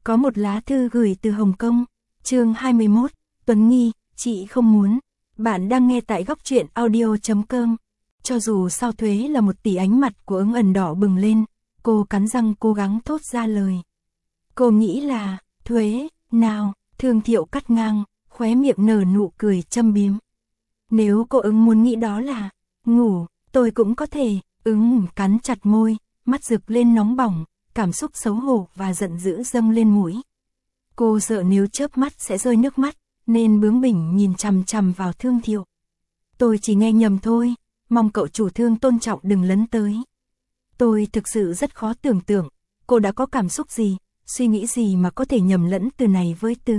Có một lá thư gửi từ Hồng Kông, chương 21, Tuấn Nghi, chị không muốn. Bạn đang nghe tại góc truyện audio.com. Cho dù sau thuế là 1 tỷ, ánh mặt của Ứng Ẩn đỏ bừng lên, cô cắn răng cố gắng thốt ra lời. Cô nghĩ là, thuế, nào, Thương Thiệu cắt ngang, khóe miệng nở nụ cười châm biếm. Nếu cô Ứng muốn nghĩ đó là ngủ, tôi cũng có thể. Ứng cắn chặt môi, mắt rực lên nóng bỏng, cảm xúc xấu hổ và giận dữ dâng lên mũi. Cô sợ nếu chớp mắt sẽ rơi nước mắt, nên bướng bỉnh nhìn chằm chằm vào Thương Thiệu. Tôi chỉ nghe nhầm thôi, mong cậu chủ Thương tôn trọng đừng lấn tới. Tôi thực sự rất khó tưởng tượng, cô đã có cảm xúc gì, suy nghĩ gì mà có thể nhầm lẫn từ này với từ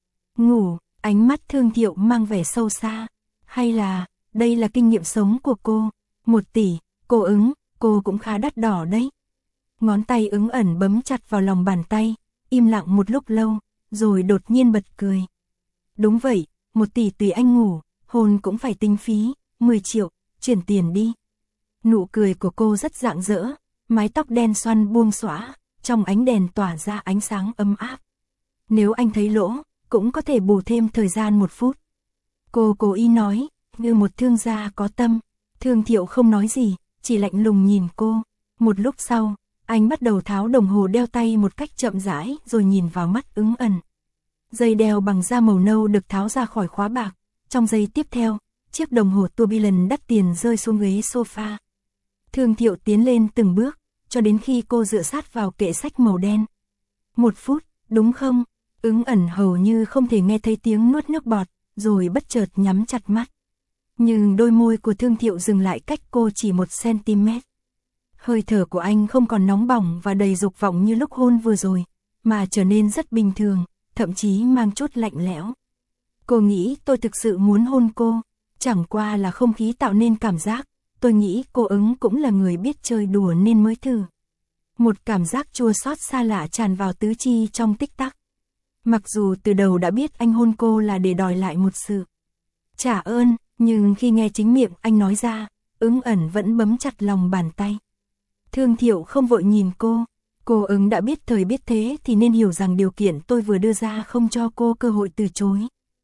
ngủ. Ánh mắt Thương Thiệu mang vẻ sâu xa. Hay là, đây là kinh nghiệm sống của cô? 1 tỷ, cô Ứng, cô cũng khá đắt đỏ đấy. Ngón tay Ứng Ẩn bấm chặt vào lòng bàn tay, im lặng một lúc lâu, rồi đột nhiên bật cười. Đúng vậy, 1 tỷ tùy anh ngủ, hôn cũng phải tính phí, 10 triệu, chuyển tiền đi. Nụ cười của cô rất rạng rỡ, mái tóc đen xoăn buông xõa, trong ánh đèn tỏa ra ánh sáng ấm áp. Nếu anh thấy lỗ, cũng có thể bù thêm thời gian 1 phút. Cô cố ý nói, như một thương gia có tâm. Thương Thiệu không nói gì, chỉ lạnh lùng nhìn cô. Một lúc sau, anh bắt đầu tháo đồng hồ đeo tay một cách chậm rãi rồi nhìn vào mắt Ứng Ẩn. Dây đeo bằng da màu nâu được tháo ra khỏi khóa bạc. Trong giây tiếp theo, chiếc đồng hồ tourbillon đắt tiền rơi xuống ghế sofa. Thương Thiệu tiến lên từng bước, cho đến khi cô dựa sát vào kệ sách màu đen. 1 phút, đúng không? Ứng Ẩn hầu như không thể nghe thấy tiếng nuốt nước bọt, rồi bất chợt nhắm chặt mắt. Nhưng đôi môi của Thương Thiệu dừng lại cách cô chỉ 1 cm. Hơi thở của anh không còn nóng bỏng và đầy dục vọng như lúc hôn vừa rồi, mà trở nên rất bình thường, thậm chí mang chút lạnh lẽo. Cô nghĩ tôi thực sự muốn hôn cô, chẳng qua là không khí tạo nên cảm giác, tôi nghĩ cô Ứng cũng là người biết chơi đùa nên mới thử. Một cảm giác chua xót xa lạ tràn vào tứ chi trong tích tắc. Mặc dù từ đầu đã biết anh hôn cô là để đòi lại một sự trả ơn, nhưng khi nghe chính miệng anh nói ra, Ứng Ẩn vẫn bấm chặt lòng bàn tay. Thương Thiệu không vội nhìn cô Ứng đã biết thời biết thế thì nên hiểu rằng điều kiện tôi vừa đưa ra không cho cô cơ hội từ chối.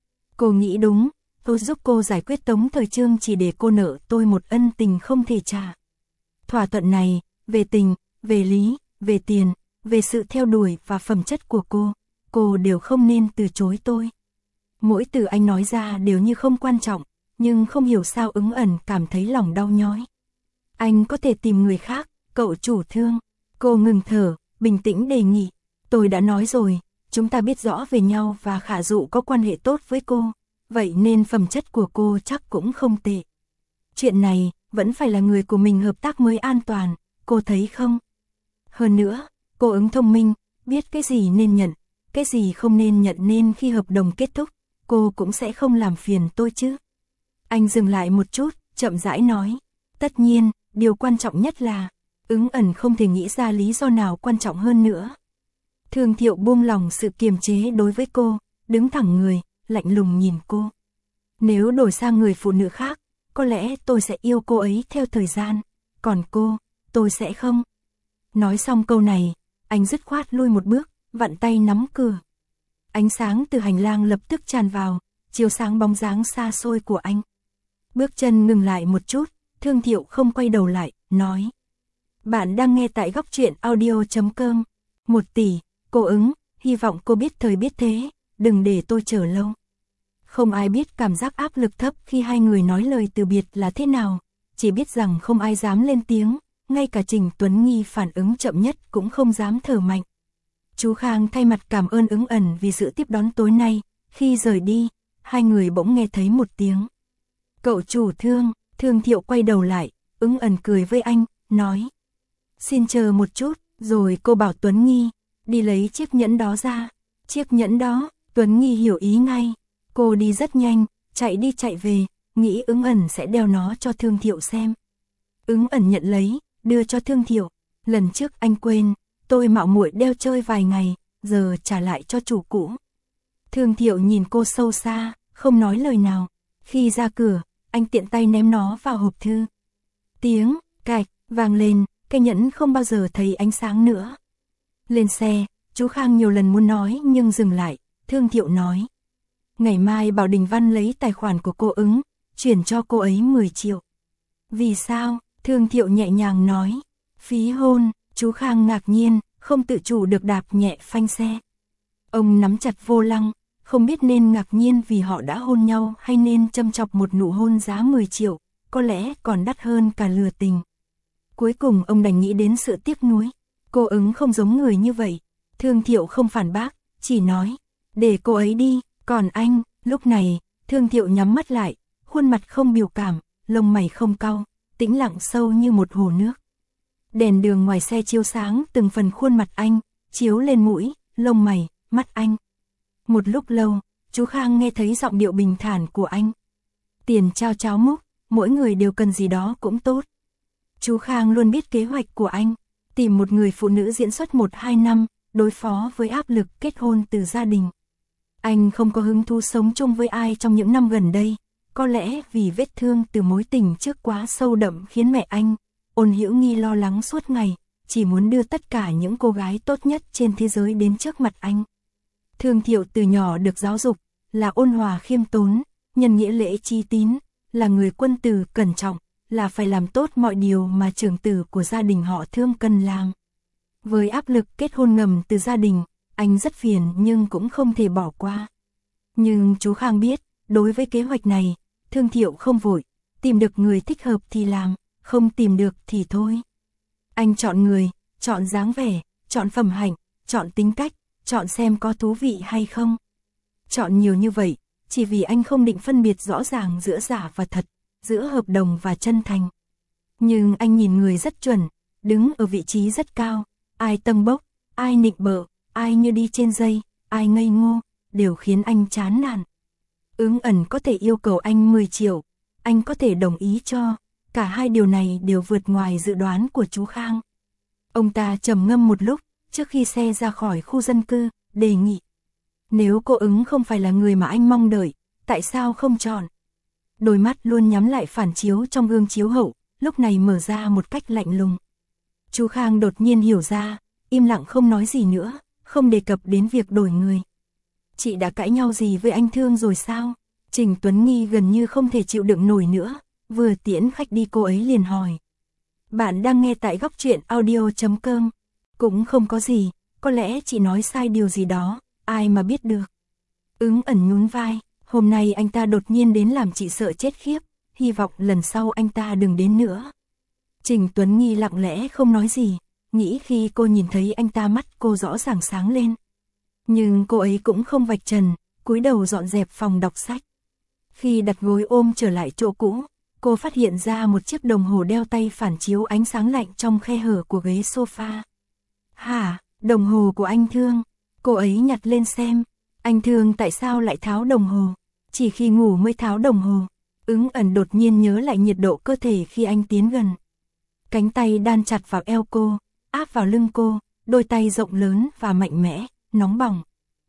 Cô nghĩ đúng, tôi giúp cô giải quyết Tống Thời Trương chỉ để cô nợ tôi một ân tình không thể trả. Thỏa thuận này, về tình, về lý, về tiền, về sự theo đuổi và phẩm chất của cô đều không nên từ chối tôi. Mỗi từ anh nói ra đều như không quan trọng, nhưng không hiểu sao Ứng Ẩn cảm thấy lòng đau nhói. Anh có thể tìm người khác, cậu chủ Thương. Cô ngừng thở, bình tĩnh đề nghị. Tôi đã nói rồi, chúng ta biết rõ về nhau và Khả Dụ có quan hệ tốt với cô, vậy nên phẩm chất của cô chắc cũng không tệ. Chuyện này, vẫn phải là người của mình hợp tác mới an toàn, cô thấy không? Hơn nữa, cô Ứng thông minh, biết cái gì nên nhận, cái gì không nên nhận nên khi hợp đồng kết thúc, cô cũng sẽ không làm phiền tôi chứ. Anh dừng lại một chút, chậm rãi nói. Tất nhiên, điều quan trọng nhất là, Ứng Ẩn không thể nghĩ ra lý do nào quan trọng hơn nữa. Thương Thiệu buông lòng sự kiềm chế đối với cô, đứng thẳng người, lạnh lùng nhìn cô. Nếu đổi sang người phụ nữ khác, có lẽ tôi sẽ yêu cô ấy theo thời gian, còn cô, tôi sẽ không. Nói xong câu này, anh dứt khoát lui một bước, vặn tay nắm cửa. Ánh sáng từ hành lang lập tức tràn vào, chiếu sáng bóng dáng xa xôi của anh. Bước chân ngừng lại một chút, Thương Thiệu không quay đầu lại, nói. Bạn đang nghe tại góc truyện audio.com. 1 tỷ, cô Ứng, hy vọng cô biết thời biết thế, đừng để tôi chờ lâu. Không ai biết cảm giác áp lực thấp khi hai người nói lời từ biệt là thế nào, chỉ biết rằng không ai dám lên tiếng, ngay cả Trình Tuấn Nghi phản ứng chậm nhất cũng không dám thở mạnh. Chú Khang thay mặt cảm ơn Ứng Ẩn vì sự tiếp đón tối nay, khi rời đi, hai người bỗng nghe thấy một tiếng. Cậu chủ Thương. Thương Thiệu quay đầu lại, Ứng Ẩn cười với anh, nói. Xin chờ một chút, rồi cô bảo Tuấn Nghi, đi lấy chiếc nhẫn đó ra. Chiếc nhẫn đó, Tuấn Nghi hiểu ý ngay. Cô đi rất nhanh, chạy đi chạy về, nghĩ Ứng Ẩn sẽ đeo nó cho Thương Thiệu xem. Ứng Ẩn nhận lấy, đưa cho Thương Thiệu. Lần trước anh quên, tôi mạo muội đeo chơi vài ngày, giờ trả lại cho chủ cũ. Thương Thiệu nhìn cô sâu xa, không nói lời nào. Khi ra cửa, anh tiện tay ném nó vào hộp thư. Tiếng cạch vang lên, cây nhẫn không bao giờ thấy ánh sáng nữa. Lên xe, Chú Khang nhiều lần muốn nói nhưng dừng lại, Thương Thiệu nói. Ngày mai bảo Đình Văn lấy tài khoản của cô Ứng, chuyển cho cô ấy 10 triệu. Vì sao? Thương Thiệu nhẹ nhàng nói. Phí hôn. Chú Khang ngạc nhiên, không tự chủ được đạp nhẹ phanh xe. Ông nắm chặt vô lăng, không biết nên ngạc nhiên vì họ đã hôn nhau hay nên châm chọc một nụ hôn giá 10 triệu, có lẽ còn đắt hơn cả lừa tình. Cuối cùng ông đành nghĩ đến sự tiếc nuối. Cô Ứng không giống người như vậy. Thương Thiệu không phản bác, chỉ nói, để cô ấy đi, còn anh. Lúc này, Thương Thiệu nhắm mắt lại, khuôn mặt không biểu cảm, lông mày không cau, tĩnh lặng sâu như một hồ nước. Đèn đường ngoài xe chiếu sáng từng phần khuôn mặt anh, chiếu lên mũi, lông mày, mắt anh. Một lúc lâu, chú Khang nghe thấy giọng điệu bình thản của anh. Tiền trao cháo múc, mỗi người đều cần gì đó cũng tốt. Chú Khang luôn biết kế hoạch của anh, tìm một người phụ nữ diễn xuất 1-2 năm, đối phó với áp lực kết hôn từ gia đình. Anh không có hứng thú sống chung với ai trong những năm gần đây, có lẽ vì vết thương từ mối tình trước quá sâu đậm khiến mẹ anh, Ôn Hữu Nghi lo lắng suốt ngày, chỉ muốn đưa tất cả những cô gái tốt nhất trên thế giới đến trước mặt anh. Thương Thiệu từ nhỏ được giáo dục, là ôn hòa khiêm tốn, nhân nghĩa lễ trí tín, là người quân tử cẩn trọng, là phải làm tốt mọi điều mà trưởng tử của gia đình họ Thương cần làm. Với áp lực kết hôn ngầm từ gia đình, anh rất phiền nhưng cũng không thể bỏ qua. Nhưng chú Khang biết, đối với kế hoạch này, Thương Thiệu không vội, tìm được người thích hợp thì làm, không tìm được thì thôi. Anh chọn người, chọn dáng vẻ, chọn phẩm hạnh, chọn tính cách, chọn xem có thú vị hay không. Chọn nhiều như vậy, chỉ vì anh không định phân biệt rõ ràng giữa giả và thật, giữa hợp đồng và chân thành. Nhưng anh nhìn người rất chuẩn, đứng ở vị trí rất cao, ai tâng bốc, ai nịnh bợ, ai như đi trên dây, ai ngây ngô, đều khiến anh chán nản. Ứng Ẩn có thể yêu cầu anh 10 triệu, anh có thể đồng ý cho, cả hai điều này đều vượt ngoài dự đoán của chú Khang. Ông ta trầm ngâm một lúc, trước khi xe ra khỏi khu dân cư, đề nghị. Nếu cô Ứng không phải là người mà anh mong đợi, tại sao không chọn? Đôi mắt luôn nhắm lại phản chiếu trong gương chiếu hậu, lúc này mở ra một cách lạnh lùng. Chú Khang đột nhiên hiểu ra, im lặng không nói gì nữa, không đề cập đến việc đổi người. Chị đã cãi nhau gì với anh Thương rồi sao? Trình Tuấn Nghi gần như không thể chịu đựng nổi nữa, vừa tiễn khách đi cô ấy liền hỏi. Bạn đang nghe tại góc truyện audio.com. Cũng không có gì, có lẽ chị nói sai điều gì đó, ai mà biết được. Ứng Ẩn nhún vai, hôm nay anh ta đột nhiên đến làm chị sợ chết khiếp, hy vọng lần sau anh ta đừng đến nữa. Trình Tuấn Nghi lặng lẽ không nói gì, nghĩ khi cô nhìn thấy anh ta mắt cô rõ ràng sáng lên. Nhưng cô ấy cũng không vạch trần, cúi đầu dọn dẹp phòng đọc sách. Khi đặt gối ôm trở lại chỗ cũ, cô phát hiện ra một chiếc đồng hồ đeo tay phản chiếu ánh sáng lạnh trong khe hở của ghế sofa. Hả, đồng hồ của anh Thương? Cô ấy nhặt lên xem. Anh Thương tại sao lại tháo đồng hồ? Chỉ khi ngủ mới tháo đồng hồ. Ứng Ẩn đột nhiên nhớ lại nhiệt độ cơ thể khi anh tiến gần. Cánh tay đan chặt vào eo cô, áp vào lưng cô, đôi tay rộng lớn và mạnh mẽ, nóng bỏng.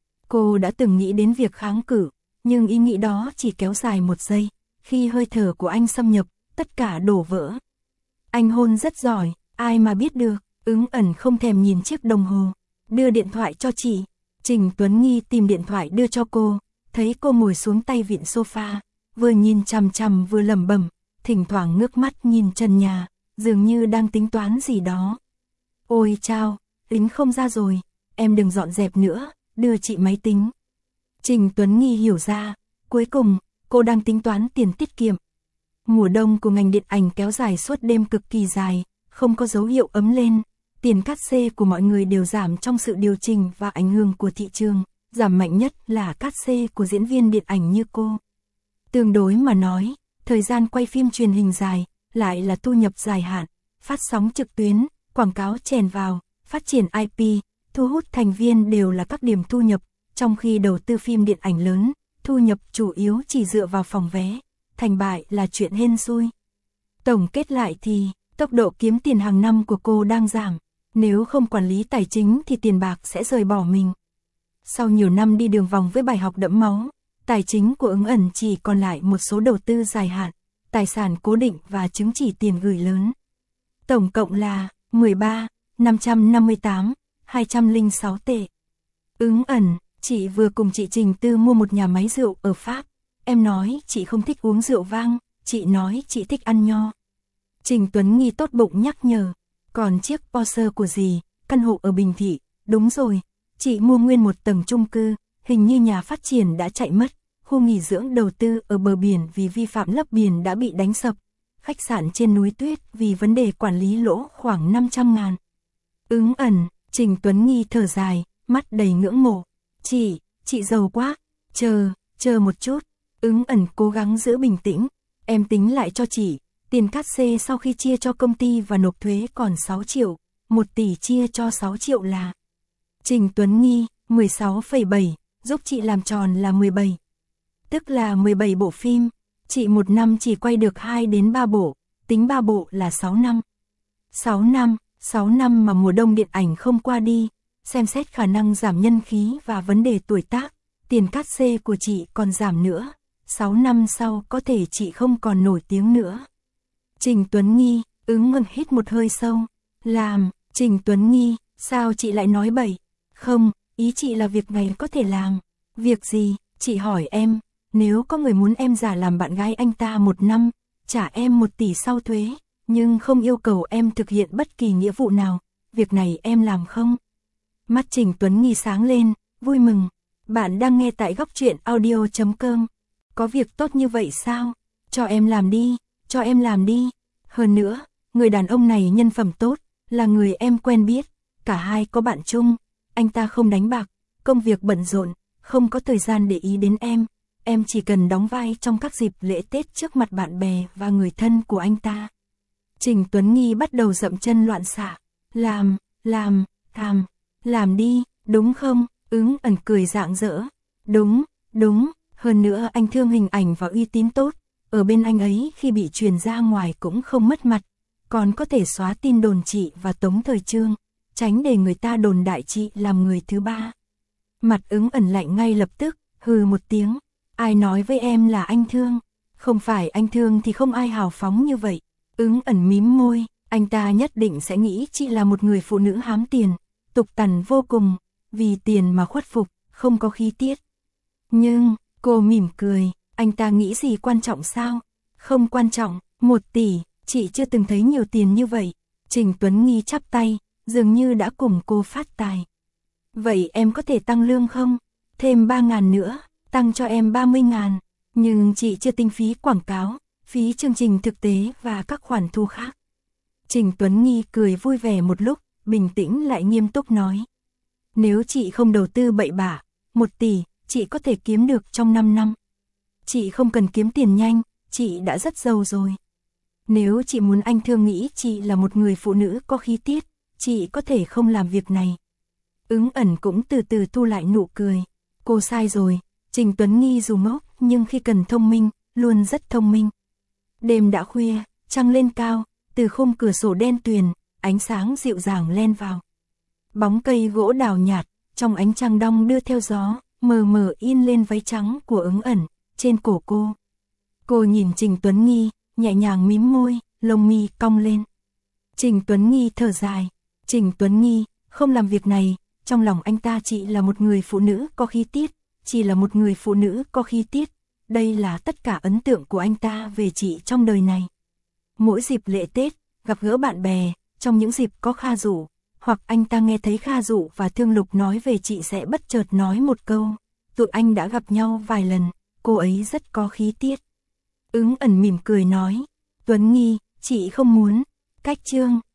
Cô đã từng nghĩ đến việc kháng cự, nhưng ý nghĩ đó chỉ kéo dài một giây. Khi hơi thở của anh xâm nhập, tất cả đổ vỡ. Anh hôn rất giỏi, ai mà biết được. Ứng Ẩn không thèm nhìn chiếc đồng hồ, đưa điện thoại cho chị. Trình Tuấn Nghi tìm điện thoại đưa cho cô, thấy cô ngồi xuống tay vịn sofa, vừa nhìn chằm chằm vừa lẩm bẩm, thỉnh thoảng ngước mắt nhìn trần nhà, dường như đang tính toán gì đó. Ôi chao, tính không ra rồi, em đừng dọn dẹp nữa, đưa chị máy tính. Trình Tuấn Nghi hiểu ra, cuối cùng, cô đang tính toán tiền tiết kiệm. Mùa đông của ngành điện ảnh kéo dài suốt đêm cực kỳ dài, không có dấu hiệu ấm lên. Tiền cát xê của mọi người đều giảm trong sự điều chỉnh và ảnh hưởng của thị trường, giảm mạnh nhất là cát xê của diễn viên điện ảnh như cô. Tương đối mà nói, thời gian quay phim truyền hình dài, lại là thu nhập dài hạn, phát sóng trực tuyến, quảng cáo chèn vào, phát triển IP, thu hút thành viên đều là các điểm thu nhập, trong khi đầu tư phim điện ảnh lớn, thu nhập chủ yếu chỉ dựa vào phòng vé, thành bại là chuyện hên xui. Tổng kết lại thì, tốc độ kiếm tiền hàng năm của cô đang giảm. Nếu không quản lý tài chính thì tiền bạc sẽ rời bỏ mình. Sau nhiều năm đi đường vòng với bài học đẫm máu, tài chính của Ứng Ẩn chỉ còn lại một số đầu tư dài hạn, tài sản cố định và chứng chỉ tiền gửi lớn. Tổng cộng là 13.558.206 tệ. Ứng ẩn, chị vừa cùng chị Trình Tư mua một nhà máy rượu ở Pháp. Em nói chị không thích uống rượu vang, chị nói chị thích ăn nho. Trình Tuấn Nghi tốt bụng nhắc nhở. Còn chiếc Porsche của dì, căn hộ ở Bình Thị, đúng rồi. Chị mua nguyên một tầng chung cư, hình như nhà phát triển đã chạy mất. Khu nghỉ dưỡng đầu tư ở bờ biển vì vi phạm lấp biển đã bị đánh sập. Khách sạn trên núi tuyết vì vấn đề quản lý lỗ khoảng 500.000. Ứng ẩn, Trình Tuấn Nghi thở dài, mắt đầy ngưỡng mộ. Chị giàu quá, chờ một chút. Ứng ẩn cố gắng giữ bình tĩnh. Em tính lại cho chị, tiền cát xê sau khi chia cho công ty và nộp thuế còn 6 triệu, 1 tỷ chia cho 6 triệu là. Trình Tuấn Nghi, 16,7, giúp chị làm tròn là 17. Tức là 17 bộ phim, chị một năm chỉ quay được 2 đến 3 bộ, tính 3 bộ là 6 năm. 6 năm mà mùa đông điện ảnh không qua đi, xem xét khả năng giảm nhân khí và vấn đề tuổi tác, tiền cát xê của chị còn giảm nữa, 6 năm sau có thể chị không còn nổi tiếng nữa. Trình Tuấn Nghi, Ứng ẩn hít một hơi sâu, làm, Trình Tuấn Nghi, sao chị lại nói bậy? Không, ý chị là việc này có thể làm. Việc gì? Chị hỏi em, nếu có người muốn em giả làm bạn gái anh ta 1 năm, trả em 1 tỷ sau thuế, nhưng không yêu cầu em thực hiện bất kỳ nghĩa vụ nào, việc này em làm không? Mắt Trình Tuấn Nghi sáng lên, vui mừng. Bạn đang nghe tại Góc Truyện Audio.com. Có việc tốt như vậy sao? Cho em làm đi, cho em làm đi. Hơn nữa, người đàn ông này nhân phẩm tốt, là người em quen biết, cả hai có bạn chung, anh ta không đánh bạc, công việc bận rộn, không có thời gian để ý đến em chỉ cần đóng vai trong các dịp lễ Tết trước mặt bạn bè và người thân của anh ta. Trình Tuấn Nghi bắt đầu dậm chân loạn xạ, làm đi, đúng không? Ứng ẩn cười rạng rỡ, đúng, hơn nữa anh thương hình ảnh và uy tín tốt, ở bên anh ấy khi bị truyền ra ngoài cũng không mất mặt, còn có thể xóa tin đồn chị và Tống Thời Trương, tránh để người ta đồn đại chị làm người thứ ba. Mặt Ứng ẩn lạnh ngay lập tức, hừ một tiếng, ai nói với em là anh thương, không phải anh thương thì không ai hào phóng như vậy. Ứng ẩn mím môi, anh ta nhất định sẽ nghĩ chị là một người phụ nữ hám tiền, tục tằn vô cùng, vì tiền mà khuất phục, không có khí tiết. Nhưng, cô mỉm cười, anh ta nghĩ gì quan trọng sao? Không quan trọng, 1 tỷ, chị chưa từng thấy nhiều tiền như vậy. Trình Tuấn Nghi chắp tay, dường như đã cùng cô phát tài. Vậy em có thể tăng lương không? Thêm 3.000 nữa, tăng cho em 30.000, nhưng chị chưa tính phí quảng cáo, phí chương trình thực tế và các khoản thu khác. Trình Tuấn Nghi cười vui vẻ một lúc, bình tĩnh lại nghiêm túc nói. Nếu chị không đầu tư bậy bạ, 1 tỷ, chị có thể kiếm được trong 5 năm. Chị không cần kiếm tiền nhanh, chị đã rất giàu rồi. Nếu chị muốn anh thương nghĩ chị là một người phụ nữ có khí tiết, chị có thể không làm việc này. Ứng ẩn cũng từ từ thu lại nụ cười. Cô sai rồi, Trình Tuấn Nghi dù ngốc nhưng khi cần thông minh, luôn rất thông minh. Đêm đã khuya, trăng lên cao, từ khung cửa sổ đen tuyền, ánh sáng dịu dàng len vào. Bóng cây gỗ đào nhạt, trong ánh trăng đong đưa theo gió, mờ mờ in lên váy trắng của Ứng ẩn, trên cổ cô. Cô nhìn Trình Tuấn Nghi, nhẹ nhàng mím môi, lông mi cong lên. Trình Tuấn Nghi thở dài. Trình Tuấn Nghi, không làm việc này, trong lòng anh ta chị là một người phụ nữ có khí tiết, chỉ là một người phụ nữ có khí tiết. Đây là tất cả ấn tượng của anh ta về chị trong đời này. Mỗi dịp lễ Tết, gặp gỡ bạn bè, trong những dịp có Kha Dụ, hoặc anh ta nghe thấy Kha Dụ và Thương Lục nói về chị sẽ bất chợt nói một câu. Tụi anh đã gặp nhau vài lần, cô ấy rất có khí tiết. Ứng ẩn mỉm cười nói, Tuấn Nghi, chị không muốn. Cách chương